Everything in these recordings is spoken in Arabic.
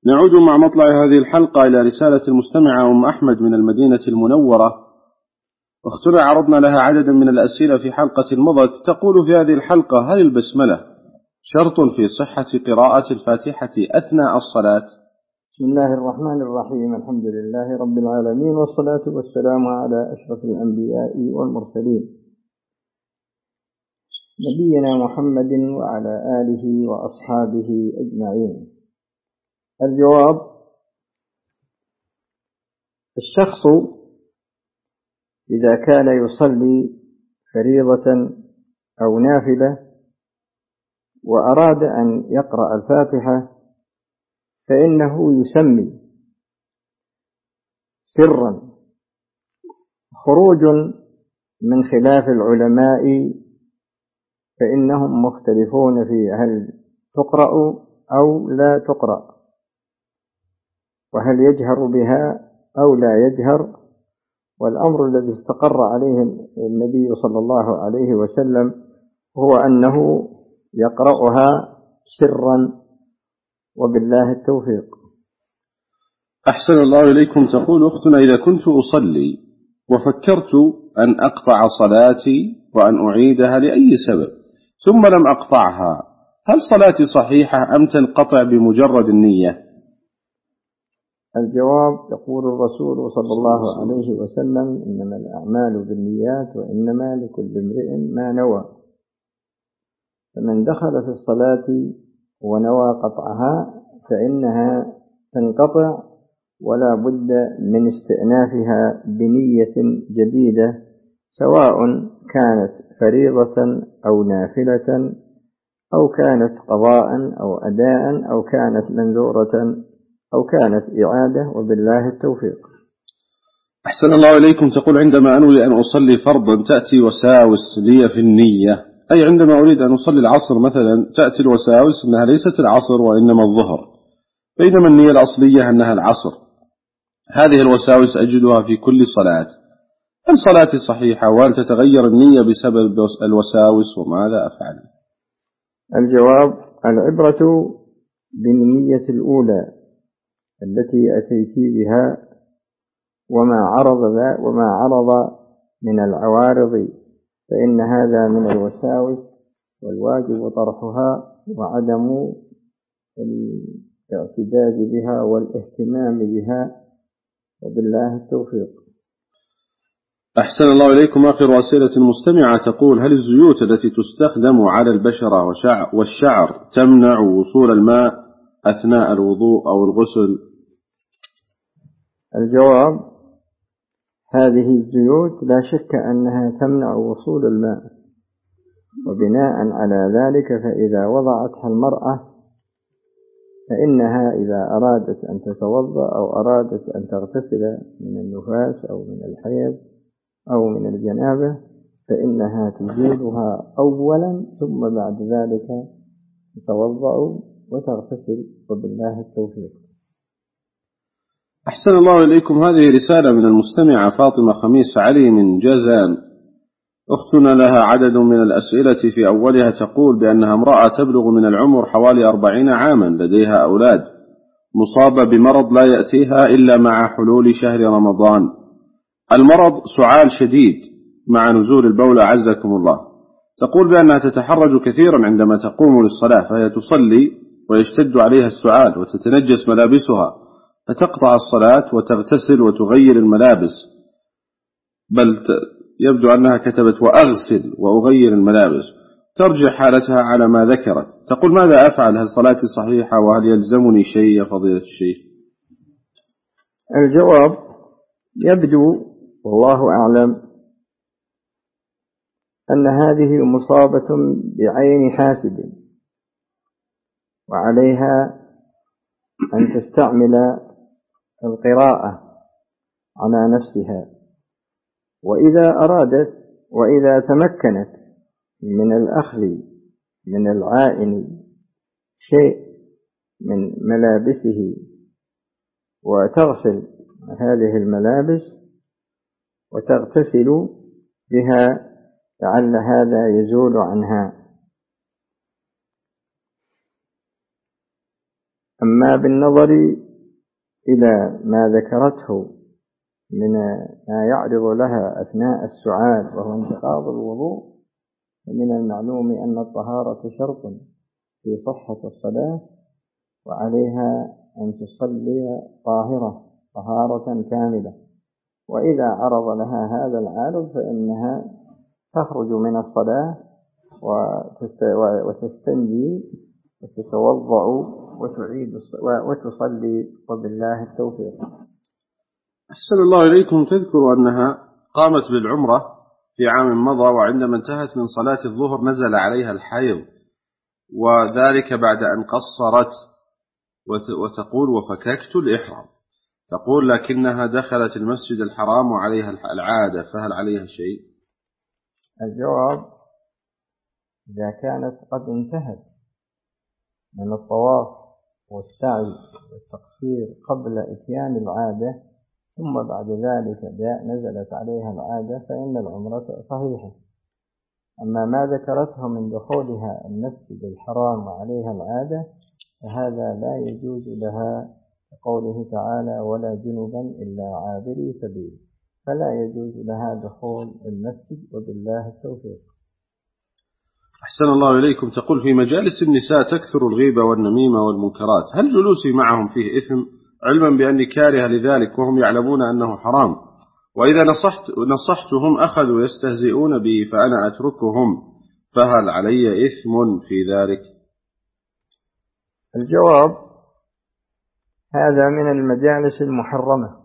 نعود مع مطلع هذه الحلقة إلى رسالة المستمعة أم أحمد من المدينة المنورة، واختنا عرضنا لها عددا من الأسئلة في حلقة مضت. تقول في هذه الحلقة: هل البسملة شرط في صحة قراءة الفاتحة أثناء الصلاة؟ بسم الله الرحمن الرحيم. الحمد لله رب العالمين، والصلاة والسلام على أشرف الأنبياء والمرسلين، نبينا محمد وعلى آله وأصحابه أجمعين. الجواب: الشخص إذا كان يصلي فريضة أو نافلة وأراد أن يقرأ الفاتحة فإنه يسمي سرا، خروج من خلاف العلماء فإنهم مختلفون في هل تقرأ أو لا تقرأ، وهل يجهر بها أو لا يجهر. والأمر الذي استقر عليه النبي صلى الله عليه وسلم هو أنه يقرأها سرا، وبالله التوفيق. أحسن الله إليكم. تقول أختنا: إذا كنت أصلي وفكرت أن أقطع صلاتي وأن أعيدها لأي سبب ثم لم أقطعها، هل صلاتي صحيحة أم تنقطع بمجرد النية؟ الجواب: يقول الرسول صلى الله عليه وسلم: إنما الأعمال بالنيات وإنما لكل امرئ ما نوى. فمن دخل في الصلاة ونوى قطعها فإنها تنقطع، ولا بد من استئنافها بنية جديدة، سواء كانت فريضة أو نافلة أو كانت قضاء أو أداء أو كانت منذورة أو كانت إعادة، وبالله التوفيق. أحسن الله إليكم. تقول: عندما أنوي أن أصلي فرضا تأتي وساوس لي في النية، أي عندما أريد أن أصلي العصر مثلا تأتي الوساوس أنها ليست العصر وإنما الظهر، بينما النية الأصلية أنها العصر. هذه الوساوس أجدها في كل صلاة، هل صلاتي صحيحة وهل تتغير النية بسبب الوساوس وماذا أفعل؟ الجواب: العبرة بالنية الأولى التي أتيت بها وما عرض من العوارض، فإن هذا من الوساوس، والواجب طرحها وعدم الاعتداد بها والاهتمام بها، وبالله التوفيق. أحسن الله إليكم. آخر أسئلة المستمعة تقول: هل الزيوت التي تستخدم على البشرة والشعر تمنع وصول الماء أثناء الوضوء أو الغسل؟ الجواب: هذه الزيوت لا شك أنها تمنع وصول الماء، وبناء على ذلك فإذا وضعتها المرأة فإنها إذا أرادت أن تتوضأ أو أرادت أن تغتسل من النفاس أو من الحيض أو من الجنابة فإنها تزيلها أولا، ثم بعد ذلك تتوضأ وتغتسل، وبالله التوفيق. أحسن الله إليكم. هذه رسالة من المستمعة فاطمة خميس علي من جازان، أختنا لها عدد من الأسئلة. في أولها تقول بأنها امرأة تبلغ من العمر حوالي 40 عاما، لديها أولاد، مصابة بمرض لا يأتيها إلا مع حلول شهر رمضان. المرض سعال شديد مع نزول البول عزكم الله. تقول بأنها تتحرج كثيرا عندما تقوم للصلاة، فهي تصلي ويشتد عليها السعال وتتنجس ملابسها، فتقطع الصلاة وتغتسل وتغير الملابس، بل يبدو أنها كتبت وأغسل وأغير الملابس، ترجع حالتها على ما ذكرت. تقول: ماذا أفعل؟ هل صلاتي صحيحة وهل يلزمني شيء يا فضيلة الشيخ؟ الجواب: يبدو والله أعلم أن هذه مصابة بعين حاسد، وعليها أن تستعمل القراءة على نفسها، وإذا أرادت وإذا تمكنت من الأخذ من العائن شيء من ملابسه وتغسل هذه الملابس وتغتسل بها لعل هذا يزول عنها. أما بالنظر إلى ما ذكرته من ما يعرض لها أثناء السعال وهو انتقاض الوضوء، فمن المعلوم أن الطهارة شرط في صحة الصلاة، وعليها أن تصلي طاهرة طهارة كاملة، وإذا عرض لها هذا العارض فإنها تخرج من الصلاة وتستنجي وتتوضأ وتعيد وتصلي، وبالله التوفيق. أحسن الله إليكم. تذكر أنها قامت بالعمرة في عام مضى، وعندما انتهت من صلاة الظهر نزل عليها الحيض، وذلك بعد أن قصرت، وتقول وفككت الإحرام. تقول لكنها دخلت المسجد الحرام وعليها العادة، فهل عليها شيء؟ الجواب: إذا كانت قد انتهت من الطواف والسعي والتقصير قبل إتيان العادة، ثم بعد ذلك نزلت عليها العادة، فإن العمرة صحيحة. أما ما ذكرته من دخولها المسجد الحرام وعليها العادة فهذا لا يجوز لها، قوله تعالى: ولا جنبا إلا عابري سبيل، فلا يجوز لها دخول المسجد، وبالله التوفيق. أحسن الله إليكم. تقول في مجالس النساء تكثر الغيبة والنميمة والمنكرات، هل جلوسي معهم فيه إثم، علما بأني كاره لذلك وهم يعلمون أنه حرام؟ وإذا نصحتهم أخذوا يستهزئون بي فأنا أتركهم، فهل علي إثم في ذلك؟ الجواب: هذا من المجالس المحرمة،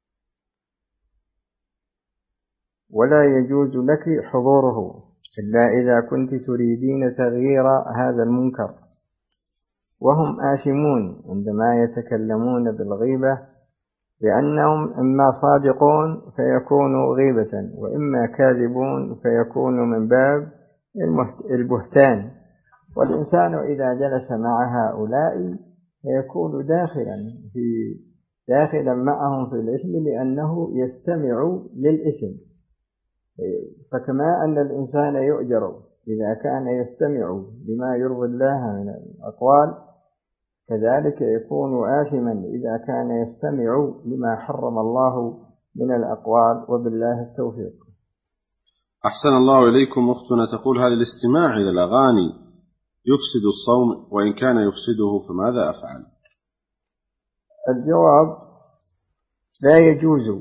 ولا يجوز لك حضوره إلا إذا كنت تريدين تغيير هذا المنكر، وهم آثمون عندما يتكلمون بالغيبة، لأنهم إما صادقون فيكونوا غيبة، وإما كاذبون فيكون من باب البهتان. والإنسان إذا جلس مع هؤلاء فيكون داخلا معهم في الإثم، لأنه يستمع للإثم. فكما أن الإنسان يؤجر إذا كان يستمع لما يرضي الله من الأقوال، كذلك يكون آثما إذا كان يستمع لما حرم الله من الأقوال، وبالله التوفيق. أحسن الله إليكم. أختنا تقول هل الاستماع إلى الأغاني يفسد الصوم، وإن كان يفسده فماذا أفعل؟ الجواب: لا يجوز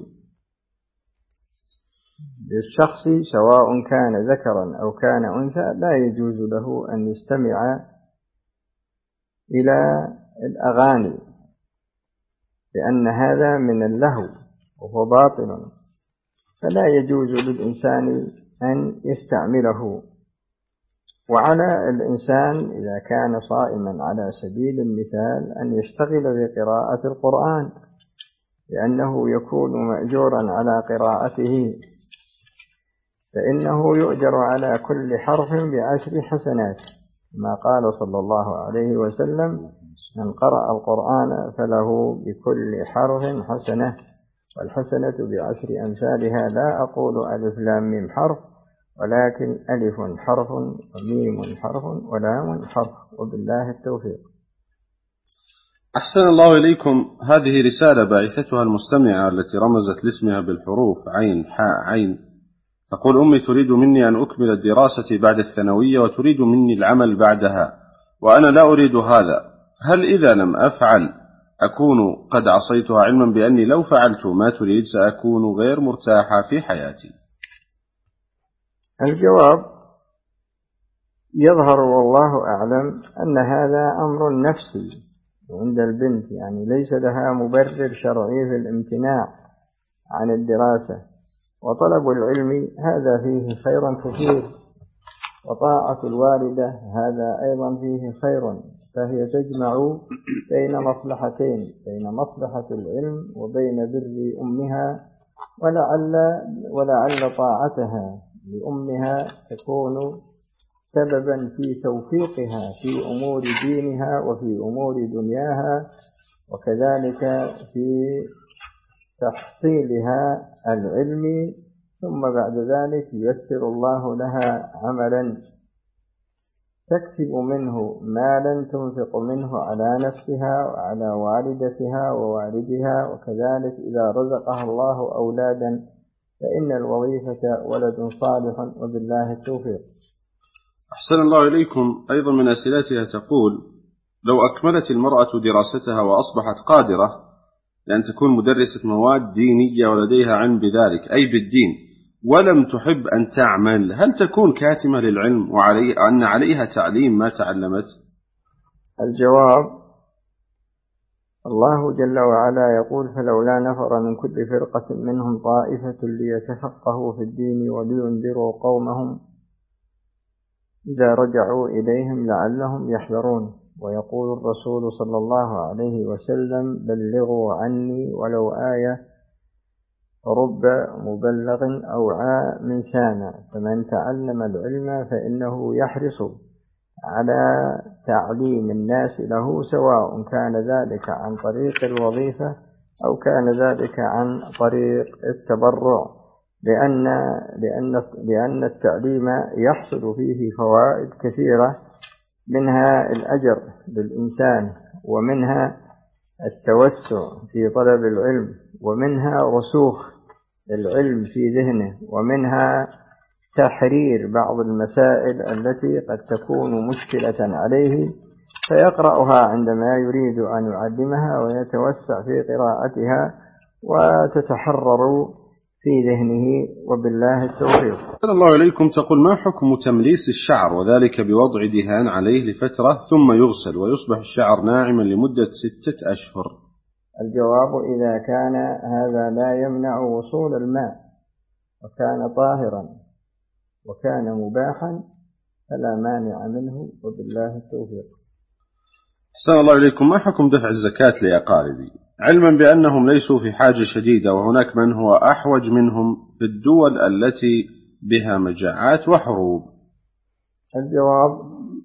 للشخص سواء كان ذكرا أو كان أنثى، لا يجوز له أن يستمع إلى الأغاني، لأن هذا من اللهو وهو باطل، فلا يجوز للإنسان أن يستعمله. وعلى الإنسان إذا كان صائما على سبيل المثال أن يشتغل بقراءة القرآن، لأنه يكون مأجورا على قراءته، فإنه يؤجر على كل حرف ب10 حسنات، ما قال صلى الله عليه وسلم: من قرأ القرآن فله بكل حرف حسنة، والحسنة ب10 أمثالها. لا أقول ألف لام ميم حرف، ولكن ألف حرف وميم حرف ولام حرف، وبالله التوفيق. أحسن الله إليكم. هذه رسالة باعثتها المستمعة التي رمزت لاسمها بالحروف عين حاء عين. تقول أمي تريد مني أن أكمل الدراسة بعد الثانوية، وتريد مني العمل بعدها، وأنا لا أريد هذا. هل إذا لم أفعل أكون قد عصيتها، علما بأني لو فعلت ما تريد سأكون غير مرتاحة في حياتي؟ الجواب: يظهر والله أعلم أن هذا أمر نفسي عند البنت، يعني ليس لها مبرر شرعي في الامتناع عن الدراسة، وطلب العلم هذا فيه خيرا كثير، وطاعة الوالدة هذا أيضا فيه خير، فهي تجمع بين مصلحتين، بين مصلحة العلم وبين بر أمها، ولعل طاعتها لأمها تكون سببا في توفيقها في أمور دينها وفي أمور دنياها، وكذلك في تحصيلها العلمي، ثم بعد ذلك ييسر الله لها عملا تكسب منه مالا تنفق منه على نفسها وعلى والدتها ووالدها، وكذلك إذا رزقها الله أولادا فإن الوظيفة ولد صالح، وبالله التوفيق. أحسن الله إليكم. أيضا من أسئلتها تقول: لو أكملت المرأة دراستها وأصبحت قادرة لأن تكون مدرسة مواد دينية ولديها علم بذلك أي بالدين، ولم تحب أن تعمل، هل تكون كاتمة للعلم وأن عليها تعليم ما تعلمت؟ الجواب: الله جل وعلا يقول: فلولا نفر من كل فرقة منهم طائفة ليتفقهوا في الدين ولينذروا قومهم إذا رجعوا إليهم لعلهم يحذرون. ويقول الرسول صلى الله عليه وسلم: بلغوا عني ولو آية، رب مبلغ أوعى من سامع. فمن تعلم العلم فإنه يحرص على تعليم الناس له، سواء كان ذلك عن طريق الوظيفة أو كان ذلك عن طريق التبرع، لأن التعليم يحصل فيه فوائد كثيرة، منها الأجر للإنسان، ومنها التوسع في طلب العلم، ومنها رسوخ العلم في ذهنه، ومنها تحرير بعض المسائل التي قد تكون مشكلة عليه فيقرأها عندما يريد أن يعلمها ويتوسع في قراءتها وتتحرر في ذهنه، وبالله التوفيق. أحسن الله إليكم. تقول: ما حكم تمليس الشعر وذلك بوضع دهان عليه لفترة ثم يغسل ويصبح الشعر ناعما لمدة 6 أشهر؟ الجواب: إذا كان هذا لا يمنع وصول الماء وكان طاهرا وكان مباحا فلا مانع منه، وبالله التوفيق. أحسن الله إليكم. ما حكم دفع الزكاة لأقاربي علما بأنهم ليسوا في حاجة شديدة وهناك من هو أحوج منهم في الدول التي بها مجاعات وحروب؟ الجواب: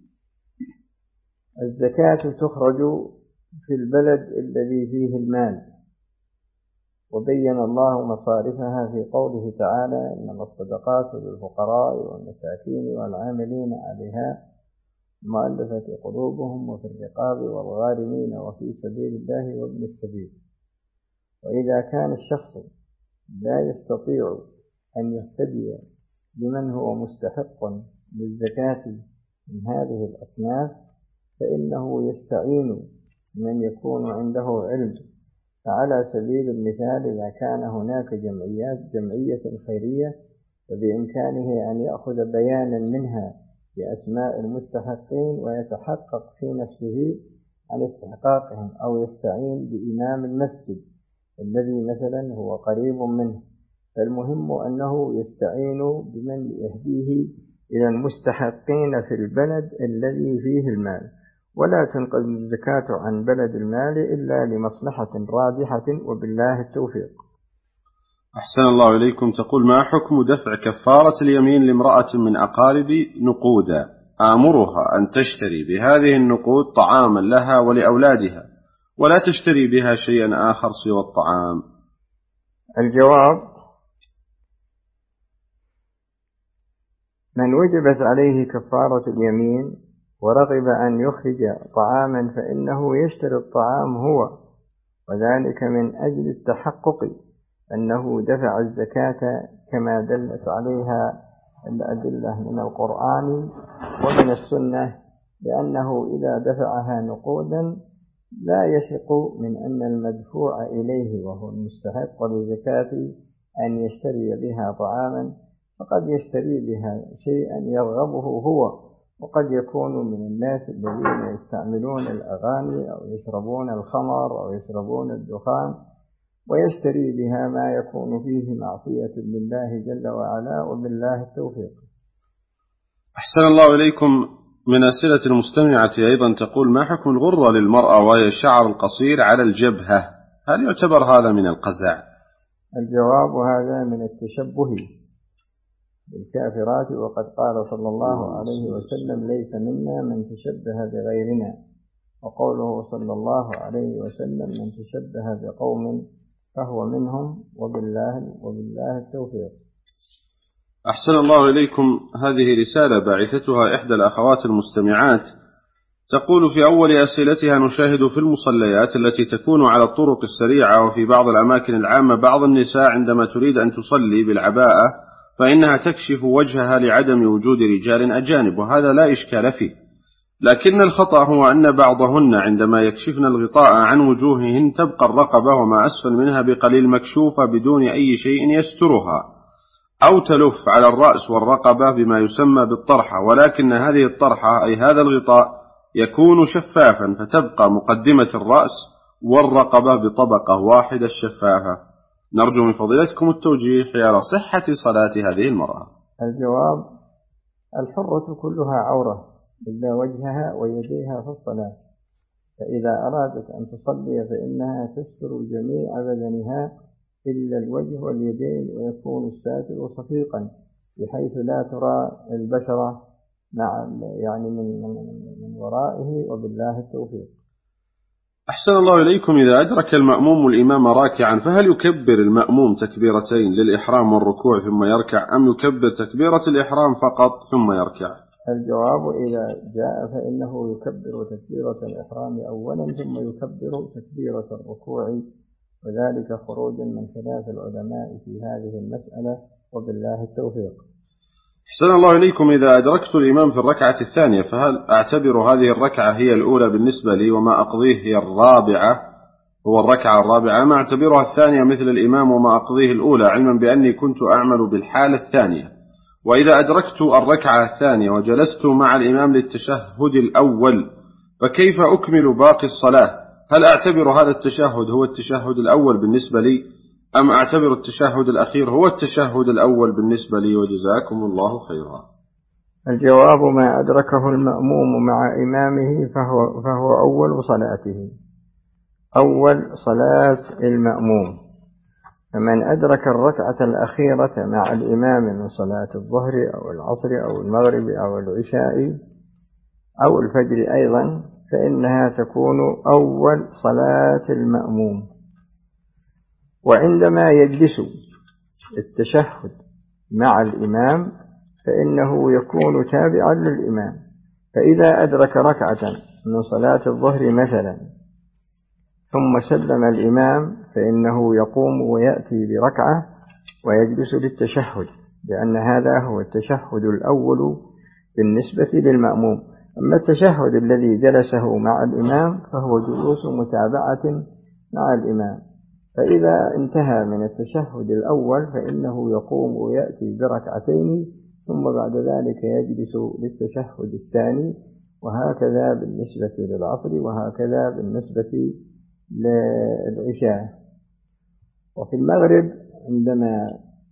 الزكاة تخرج في البلد الذي فيه المال، وبين الله مصارفها في قوله تعالى: إنما الصدقات للفقراء والمساكين والعاملين عليها المؤلفة قلوبهم وفي الرقاب والغارمين وفي سبيل الله وابن السبيل. وإذا كان الشخص لا يستطيع أن يهتدي لمن هو مستحق للزكاة من هذه الأصناف فإنه يستعين من يكون عنده علم. فعلى سبيل المثال، إذا كان هناك جمعية خيرية فبإمكانه أن يأخذ بيانا منها بأسماء المستحقين ويتحقق في نفسه عن استحقاقهم، أو يستعين بإمام المسجد الذي مثلا هو قريب منه. فالمهم أنه يستعين بمن يهديه إلى المستحقين في البلد الذي فيه المال، ولا تنقل الزكاة عن بلد المال إلا لمصلحة راجحة، وبالله التوفيق. أحسن الله إليكم. تقول: ما حكم دفع كفارة اليمين لامرأة من أقاربي نقودا آمرها أن تشتري بهذه النقود طعاما لها ولأولادها ولا تشتري بها شيئا آخر سوى الطعام؟ الجواب: من وجبت عليه كفارة اليمين ورغب أن يخرج طعاما فإنه يشتري الطعام هو، وذلك من أجل التحقق أنه دفع الزكاة كما دلت عليها الأدلة من القرآن ومن السنة، لأنه إذا دفعها نقودا لا يثق من أن المدفوع إليه وهو المستحق للزكاة أن يشتري بها طعاما، فقد يشتري بها شيئا يرغبه هو، وقد يكون من الناس الذين يستعملون الأغاني أو يشربون الخمر أو يشربون الدخان، ويشتري بها ما يكون فيه معصية لله جل وعلا، وبالله التوفيق. أحسن الله إليكم. من أسئلة المستمعة أيضا تقول: ما حكم الغرة للمرأة وهي الشعر القصير على الجبهة؟ هل يعتبر هذا من القزع؟ الجواب: هذا من التشبه بالكافرات، وقد قال صلى الله عليه وسلم: ليس منا من تشبه بغيرنا. وقوله صلى الله عليه وسلم: من تشبه بقوم فهو منهم، وبالله التوفيق. أحسن الله إليكم. تقول: ما حكم الغرة للمرأة وهي الشعر القصير على الجبهة؟ هل يعتبر هذا من القزع؟ الجواب: هذا من التشبه بالكافرات، وقد قال صلى الله عليه وسلم: ليس منا من تشبه بغيرنا. وقوله صلى الله عليه وسلم: من تشبه بقوم فهو منهم، وبالله التوفيق. أحسن الله إليكم. هذه رسالة باعثتها إحدى الأخوات المستمعات، تقول في أول أسئلتها: نشاهد في المصليات التي تكون على الطرق السريعة وفي بعض الأماكن العامة بعض النساء عندما تريد أن تصلي بالعباءة فإنها تكشف وجهها لعدم وجود رجال أجانب، وهذا لا إشكال فيه، لكن الخطأ هو أن بعضهن عندما يكشفن الغطاء عن وجوههن تبقى الرقبة وما أسفل منها بقليل مكشوفة بدون أي شيء يسترها، أو تلف على الرأس والرقبة بما يسمى بالطرحة، ولكن هذه الطرحة أي هذا الغطاء يكون شفافا فتبقى مقدمة الرأس والرقبة بطبقة واحدة شفافة. نرجو من فضيلتكم التوجيه حيال صحة صلاة هذه المرأة. الجواب: الحرة كلها عورة إلا وجهها ويديها في الصلاة، فإذا أرادت أن تصلي فإنها تستر جميع بدنها إلا الوجه واليدين، ويكون الساتر صفيقا بحيث لا ترى البشرة يعني من ورائه، وبالله التوفيق. أحسن الله إليكم. إذا أدرك المأموم الإمام راكعا فهل يكبر المأموم تكبيرتين للإحرام والركوع ثم يركع، أم يكبر تكبيرة الإحرام فقط ثم يركع؟ الجواب: إذا جاء فإنه يكبر تكبيرة الإحرام أولا ثم يكبر تكبيرة الركوع، وذلك خروجا من خلاف العلماء في هذه المسألة، وبالله التوفيق. أحسن الله إليكم. إذا أدركت الإمام في الركعة الثانية فهل أعتبر هذه الركعة هي الأولى بالنسبة لي وما أقضيه هي الرابعة، هو الركعة الرابعة، ما أعتبرها الثانية مثل الإمام وما أقضيه الأولى، علما بأني كنت أعمل بالحالة الثانية؟ وإذا أدركت الركعة الثانية وجلست مع الإمام للتشهد الأول فكيف أكمل باقي الصلاة؟ هل أعتبر هذا التشهد هو التشهد الأول بالنسبة لي، أم أعتبر التشهد الأخير هو التشهد الأول بالنسبة لي؟ وجزاكم الله خيرا. الجواب: ما أدركه المأموم مع إمامه فهو أول صلاته، أول صلاة المأموم. فمن أدرك الركعة الأخيرة مع الإمام من صلاة الظهر أو العصر أو المغرب أو العشاء أو الفجر أيضا فإنها تكون أول صلاة المأموم. وعندما يجلس التشهد مع الإمام فإنه يكون تابعا للإمام، فإذا أدرك ركعة من صلاة الظهر مثلا ثم سلم الإمام فإنه يقوم ويأتي بركعة ويجلس للتشهد، لأن هذا هو التشهد الأول بالنسبة للمأموم. أما التشهد الذي جلسه مع الإمام فهو جلوس متابعة مع الإمام، فإذا انتهى من التشهد الأول فإنه يقوم ويأتي بركعتين ثم بعد ذلك يجلس للتشهد الثاني، وهكذا بالنسبة للعصر وهكذا بالنسبة للعشاء. وفي المغرب عندما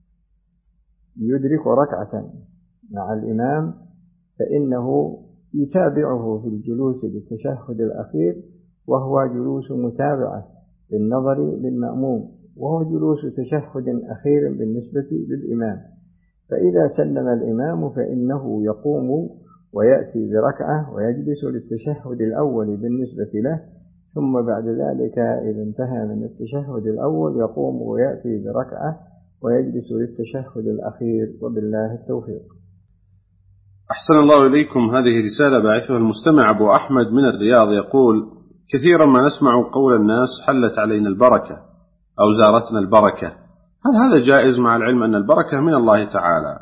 يدرك ركعة مع الإمام فإنه يتابعه في الجلوس للتشهد الأخير، وهو جلوس متابعة بالنظر للمأموم، وهو جلوس تشهد أخير بالنسبة للإمام. فإذا سلم الإمام فإنه يقوم ويأتي بركعة ويجلس للتشهد الأول بالنسبة له، ثم بعد ذلك إذا انتهى من التشهد الأول يقوم ويأتي بركعة ويجلس للتشهد الأخير، وبالله التوفيق. أحسن الله إليكم. هذه رسالة باعثها المستمع أبو أحمد من الرياض، يقول: كثيرا ما نسمع قول الناس حلت علينا البركة أو زارتنا البركة، هل هذا جائز مع العلم أن البركة من الله تعالى؟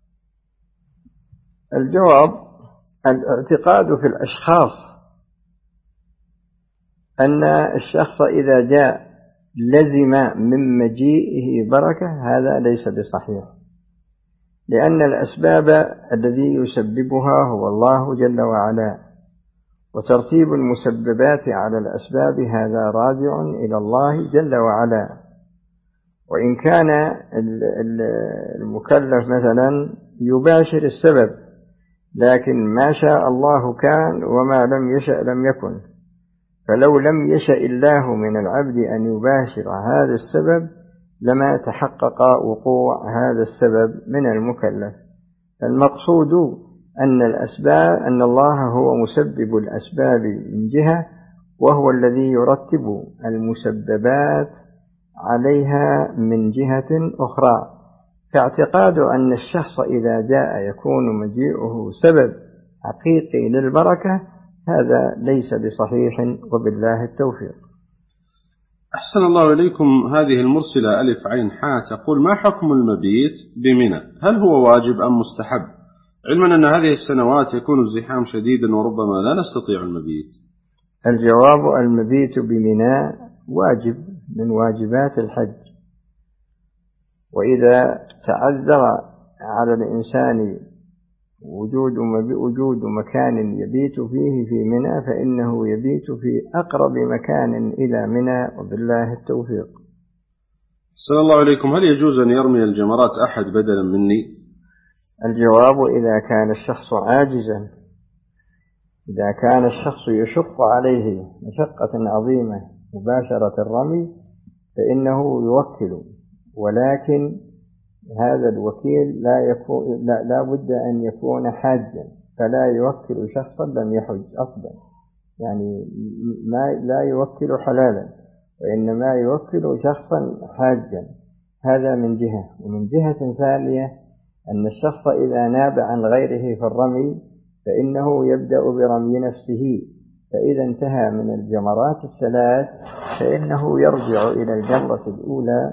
الجواب: الاعتقاد في الأشخاص أن الشخص إذا جاء لزم من مجيئه بركة هذا ليس بصحيح، لأن الأسباب الذي يسببها هو الله جل وعلا، وترتيب المسببات على الأسباب هذا راجع إلى الله جل وعلا. وإن كان المكلف مثلا يباشر السبب، لكن ما شاء الله كان وما لم يشأ لم يكن، فلو لم يشأ الله من العبد أن يباشر هذا السبب لما تحقق وقوع هذا السبب من المكلف. المقصود أن الله هو مسبب الأسباب من جهة، وهو الذي يرتب المسببات عليها من جهة أخرى. فاعتقاد أن الشخص إذا جاء يكون مجيئه سبب حقيقي للبركة هذا ليس بصحيح، وبالله التوفيق. أحسن الله إليكم. هذه المرسلة ألف عين حاء تقول: ما حكم المبيت بمنى؟ هل هو واجب أم مستحب؟ علما أن هذه السنوات يكون الزحام شديدا وربما لا نستطيع المبيت. الجواب: المبيت بمنى واجب من واجبات الحج، وإذا تعذر على الإنسان وجود مكان يبيت فيه في منى فإنه يبيت في أقرب مكان إلى منى، وبالله التوفيق. صلى الله عليكم. هل يجوز أن يرمي الجمرات أحد بدلا مني؟ الجواب: إذا كان الشخص عاجزا، إذا كان الشخص يشق عليه مشقة عظيمة مباشرة الرمي فإنه يوكل، ولكن هذا الوكيل لا بد أن يكون حاجا، فلا يوكل شخصا لم يحج أصلا، يعني لا يوكل حلالا، وإنما يوكل شخصا حاجا. هذا من جهة. ومن جهة ثانية أن الشخص إذا ناب عن غيره في الرمي فإنه يبدأ برمي نفسه، فإذا انتهى من الجمرات الثلاث فإنه يرجع إلى الجمرة الأولى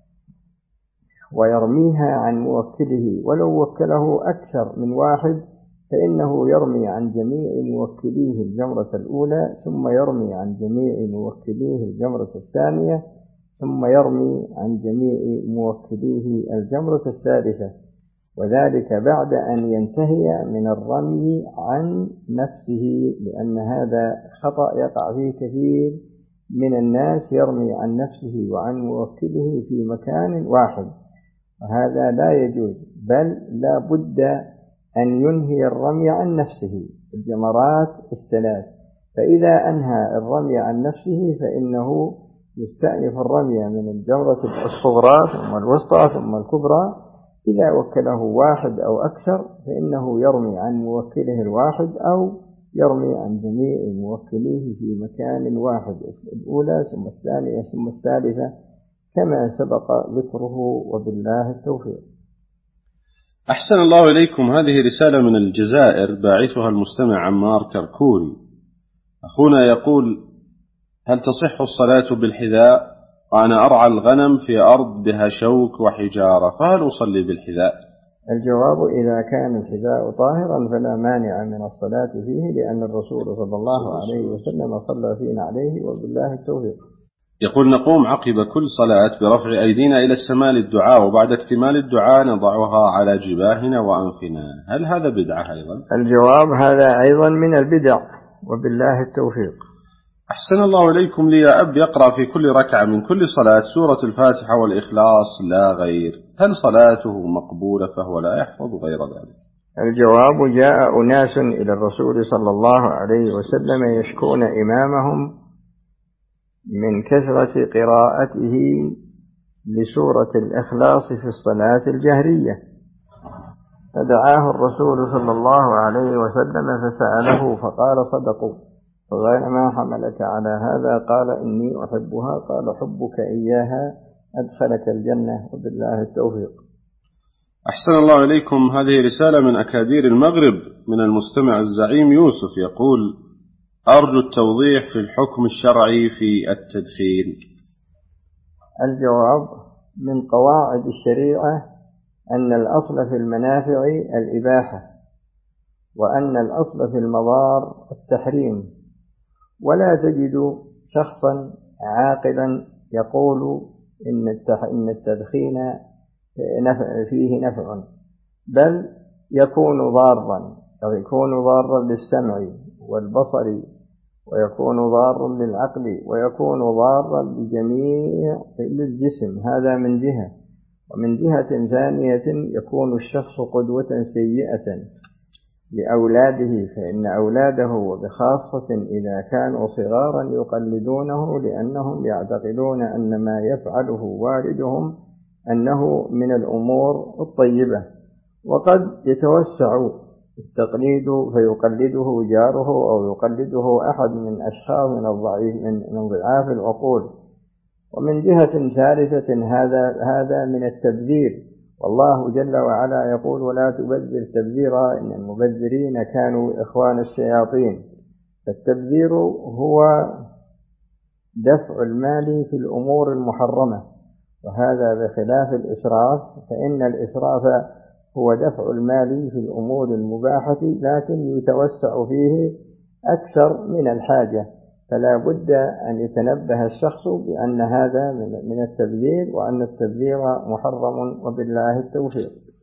ويرميها عن موكله، ولو وكله أكثر من واحد فإنه يرمي عن جميع موكليه الجمرة الأولى، ثم يرمي عن جميع موكليه الجمرة الثانية، ثم يرمي عن جميع موكليه الجمرة الثالثة، وذلك بعد أن ينتهي من الرمي عن نفسه، لأن هذا خطأ يقع فيه كثير من الناس، يرمي عن نفسه وعن موكله في مكان واحد، وهذا لا يجوز، بل لا بد أن ينهي الرمي عن نفسه الجمرات الثلاث. فإذا أنهى الرمي عن نفسه فإنه يستأنف الرمي من الجمرة الصغرى ثم الوسطى ثم الكبرى. إذا وكله واحد أو أكثر فإنه يرمي عن موكله الواحد أو يرمي عن جميع موكليه في مكان واحد، الأولى ثم الثانية ثم الثالثة كما سبق ذكره، وبالله التوفيق. أحسن الله إليكم. هذه رسالة من الجزائر باعثها المستمع عمار كركوري. أخونا يقول: هل تصح الصلاة بالحذاء وأنا أرعى الغنم في أرض بها شوك وحجارة، فهل أصلي بالحذاء؟ الجواب: إذا كان الحذاء طاهرا فلا مانع من الصلاة فيه، لأن الرسول صلى الله عليه وسلم صلى فينا عليه، وبالله التوفيق. يقول: نقوم عقب كل صلاة برفع أيدينا إلى السماء للدعاء، وبعد اكتمال الدعاء نضعها على جباهنا وأنفنا، هل هذا بدعة أيضا؟ الجواب: هذا أيضا من البدع، وبالله التوفيق. أحسن الله إليكم. لي أب يقرأ في كل ركعة من كل صلاة سورة الفاتحة والإخلاص لا غير، هل صلاته مقبولة فهو لا يحفظ غير ذلك؟ الجواب: جاء أناس إلى الرسول صلى الله عليه وسلم يشكون إمامهم من كثرة قراءته لسورة الإخلاص في الصلاة الجهرية، فدعاه الرسول صلى الله عليه وسلم فسأله فقال: صدقوا، فقال: ما حملك على هذا؟ قال: إني أحبها. قال: حبك إياها أدخلك الجنة، وبالله التوفيق. أحسن الله إليكم. هذه رسالة من أكادير المغرب من المستمع الزعيم يوسف، يقول: أرجو التوضيح في الحكم الشرعي في التدخين. الجواب: من قواعد الشريعة أن الأصل في المنافع الإباحة، وأن الأصل في المضار التحريم، ولا تجد شخصا عاقلا يقول إن التدخين فيه نفع، بل يكون ضارا للسمع والبصر، ويكون ضارا للعقل، ويكون ضارا لجميع الجسم. هذا من جهة. ومن جهة ثانية يكون الشخص قدوة سيئة لأولاده، فإن أولاده وبخاصة إذا كانوا صغارا يقلدونه، لأنهم يعتقدون أن ما يفعله والدهم أنه من الأمور الطيبة، وقد يتوسع التقليد فيقلده جاره أو يقلده أحد من أشخاص من ضعاف العقول. ومن جهة ثالثة هذا من التبذير، والله جل وعلا يقول ولا تبذر تبذيرا إن المبذرين كانوا إخوان الشياطين. فالتبذير هو دفع المال في الأمور المحرمة، وهذا بخلاف الإسراف، فإن الإسراف هو دفع المال في الأمور المباحة لكن يتوسع فيه أكثر من الحاجة، فلا بد أن يتنبه الشخص بأن هذا من التبذير، وأن التبذير محرم، وبالله التوفيق.